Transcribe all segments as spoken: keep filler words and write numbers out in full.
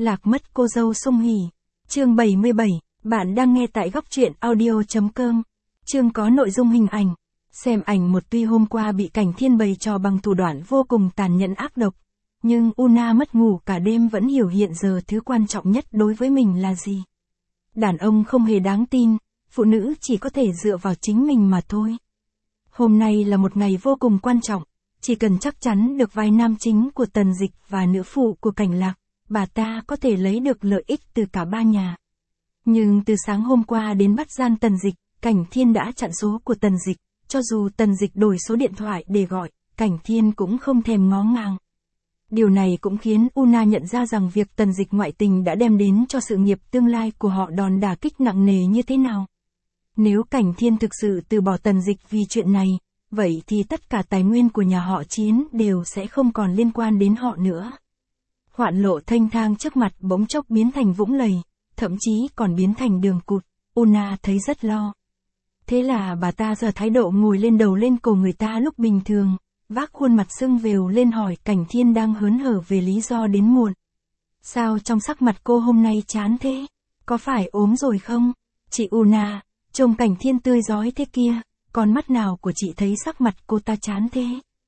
Lạc mất cô dâu Song Hỷ. Chương bảy mươi bảy, bạn đang nghe tại góc truyện audio.com. Chương có nội dung hình ảnh. Xem ảnh một. Tuy hôm qua bị Cảnh Thiên bày trò bằng thủ đoạn vô cùng tàn nhẫn ác độc, nhưng Una mất ngủ cả đêm vẫn hiểu hiện giờ thứ quan trọng nhất đối với mình là gì. Đàn ông không hề đáng tin, phụ nữ chỉ có thể dựa vào chính mình mà thôi. Hôm nay là một ngày vô cùng quan trọng, chỉ cần chắc chắn được vai nam chính của Tần Dịch và nữ phụ của Cảnh Lạc, bà ta có thể lấy được lợi ích từ cả ba nhà. Nhưng từ sáng hôm qua đến bắt gian Tần Dịch, Cảnh Thiên đã chặn số của Tần Dịch, cho dù Tần Dịch đổi số điện thoại để gọi, Cảnh Thiên cũng không thèm ngó ngàng. Điều này cũng khiến Una nhận ra rằng việc Tần Dịch ngoại tình đã đem đến cho sự nghiệp tương lai của họ đòn đả kích nặng nề như thế nào. Nếu Cảnh Thiên thực sự từ bỏ Tần Dịch vì chuyện này, vậy thì tất cả tài nguyên của nhà họ Chiến đều sẽ không còn liên quan đến họ nữa. Hoạn lộ thênh thang trước mặt bỗng chốc biến thành vũng lầy, thậm chí còn biến thành đường cụt. Una thấy rất lo. Thế là bà ta giờ thái độ ngồi lên đầu lên cổ người ta lúc bình thường, vác khuôn mặt sưng vèo lên hỏi Cảnh Thiên đang hớn hở về lý do đến muộn. Sao trong sắc mặt cô hôm nay chán thế? Có phải ốm rồi không? Chị Una, trông Cảnh Thiên tươi rói thế kia, con mắt nào của chị thấy sắc mặt cô ta chán thế?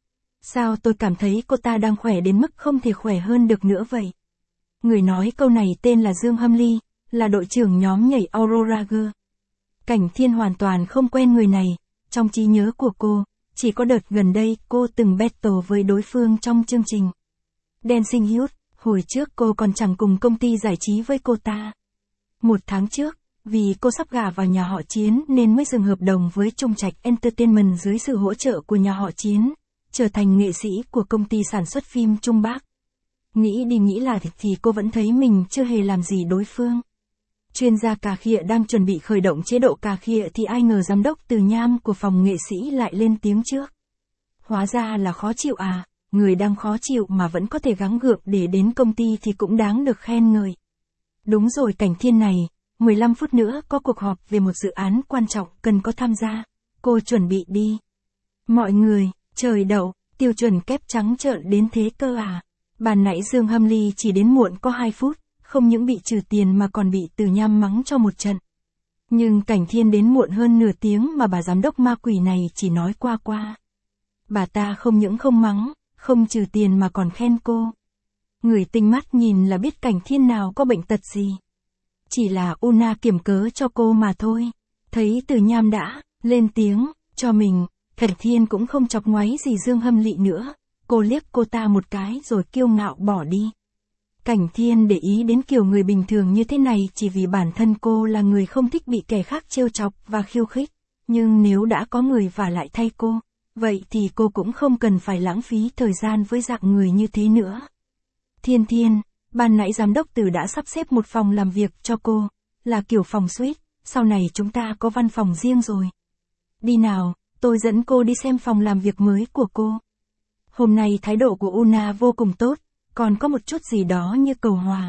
Sao tôi cảm thấy cô ta đang khỏe đến mức không thể khỏe hơn được nữa vậy? Người nói câu này tên là Dương Hâm Ly, là đội trưởng nhóm nhảy Aurora Girl. Cảnh Thiên hoàn toàn không quen người này, trong trí nhớ của cô, chỉ có đợt gần đây cô từng battle với đối phương trong chương trình Dancing Youth, hồi trước cô còn chẳng cùng công ty giải trí với cô ta. Một tháng trước, vì cô sắp gả vào nhà họ Chiến nên mới dừng hợp đồng với Trung Trạch Entertainment dưới sự hỗ trợ của nhà họ Chiến, trở thành nghệ sĩ của công ty sản xuất phim Trung Bắc. Nghĩ đi nghĩ lại thì cô vẫn thấy mình chưa hề làm gì đối phương. Chuyên gia cà khịa đang chuẩn bị khởi động chế độ cà khịa thì ai ngờ giám đốc Từ Nham của phòng nghệ sĩ lại lên tiếng trước. Hóa ra là khó chịu à, người đang khó chịu mà vẫn có thể gắng gượng để đến công ty thì cũng đáng được khen ngợi. Đúng rồi Cảnh Thiên này, mười lăm phút nữa có cuộc họp về một dự án quan trọng cần có tham gia, cô chuẩn bị đi. Mọi người, trời đậu, tiêu chuẩn kép trắng trợn đến thế cơ à. Bàn nãy Dương Hâm Ly chỉ đến muộn có hai phút, không những bị trừ tiền mà còn bị Từ Nham mắng cho một trận. Nhưng Cảnh Thiên đến muộn hơn nửa tiếng mà bà giám đốc ma quỷ này chỉ nói qua qua. Bà ta không những không mắng, không trừ tiền mà còn khen cô. Người tinh mắt nhìn là biết Cảnh Thiên nào có bệnh tật gì. Chỉ là Una kiểm cớ cho cô mà thôi. Thấy Từ Nham đã lên tiếng cho mình, Cảnh Thiên cũng không chọc ngoáy gì Dương Hâm Lị nữa. Cô liếc cô ta một cái rồi kiêu ngạo bỏ đi. Cảnh Thiên để ý đến kiểu người bình thường như thế này chỉ vì bản thân cô là người không thích bị kẻ khác trêu chọc và khiêu khích. Nhưng nếu đã có người vả lại thay cô, vậy thì cô cũng không cần phải lãng phí thời gian với dạng người như thế nữa. Thiên Thiên, ban nãy giám đốc Từ đã sắp xếp một phòng làm việc cho cô, là kiểu phòng suite, sau này chúng ta có văn phòng riêng rồi. Đi nào, tôi dẫn cô đi xem phòng làm việc mới của cô. Hôm nay thái độ của Una vô cùng tốt, còn có một chút gì đó như cầu hòa.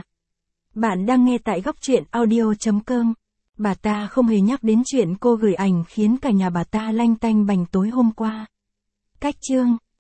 Bạn đang nghe tại góc truyện audio.com. Bà ta không hề nhắc đến chuyện cô gửi ảnh khiến cả nhà bà ta lanh tanh bành tối hôm qua. Cách chương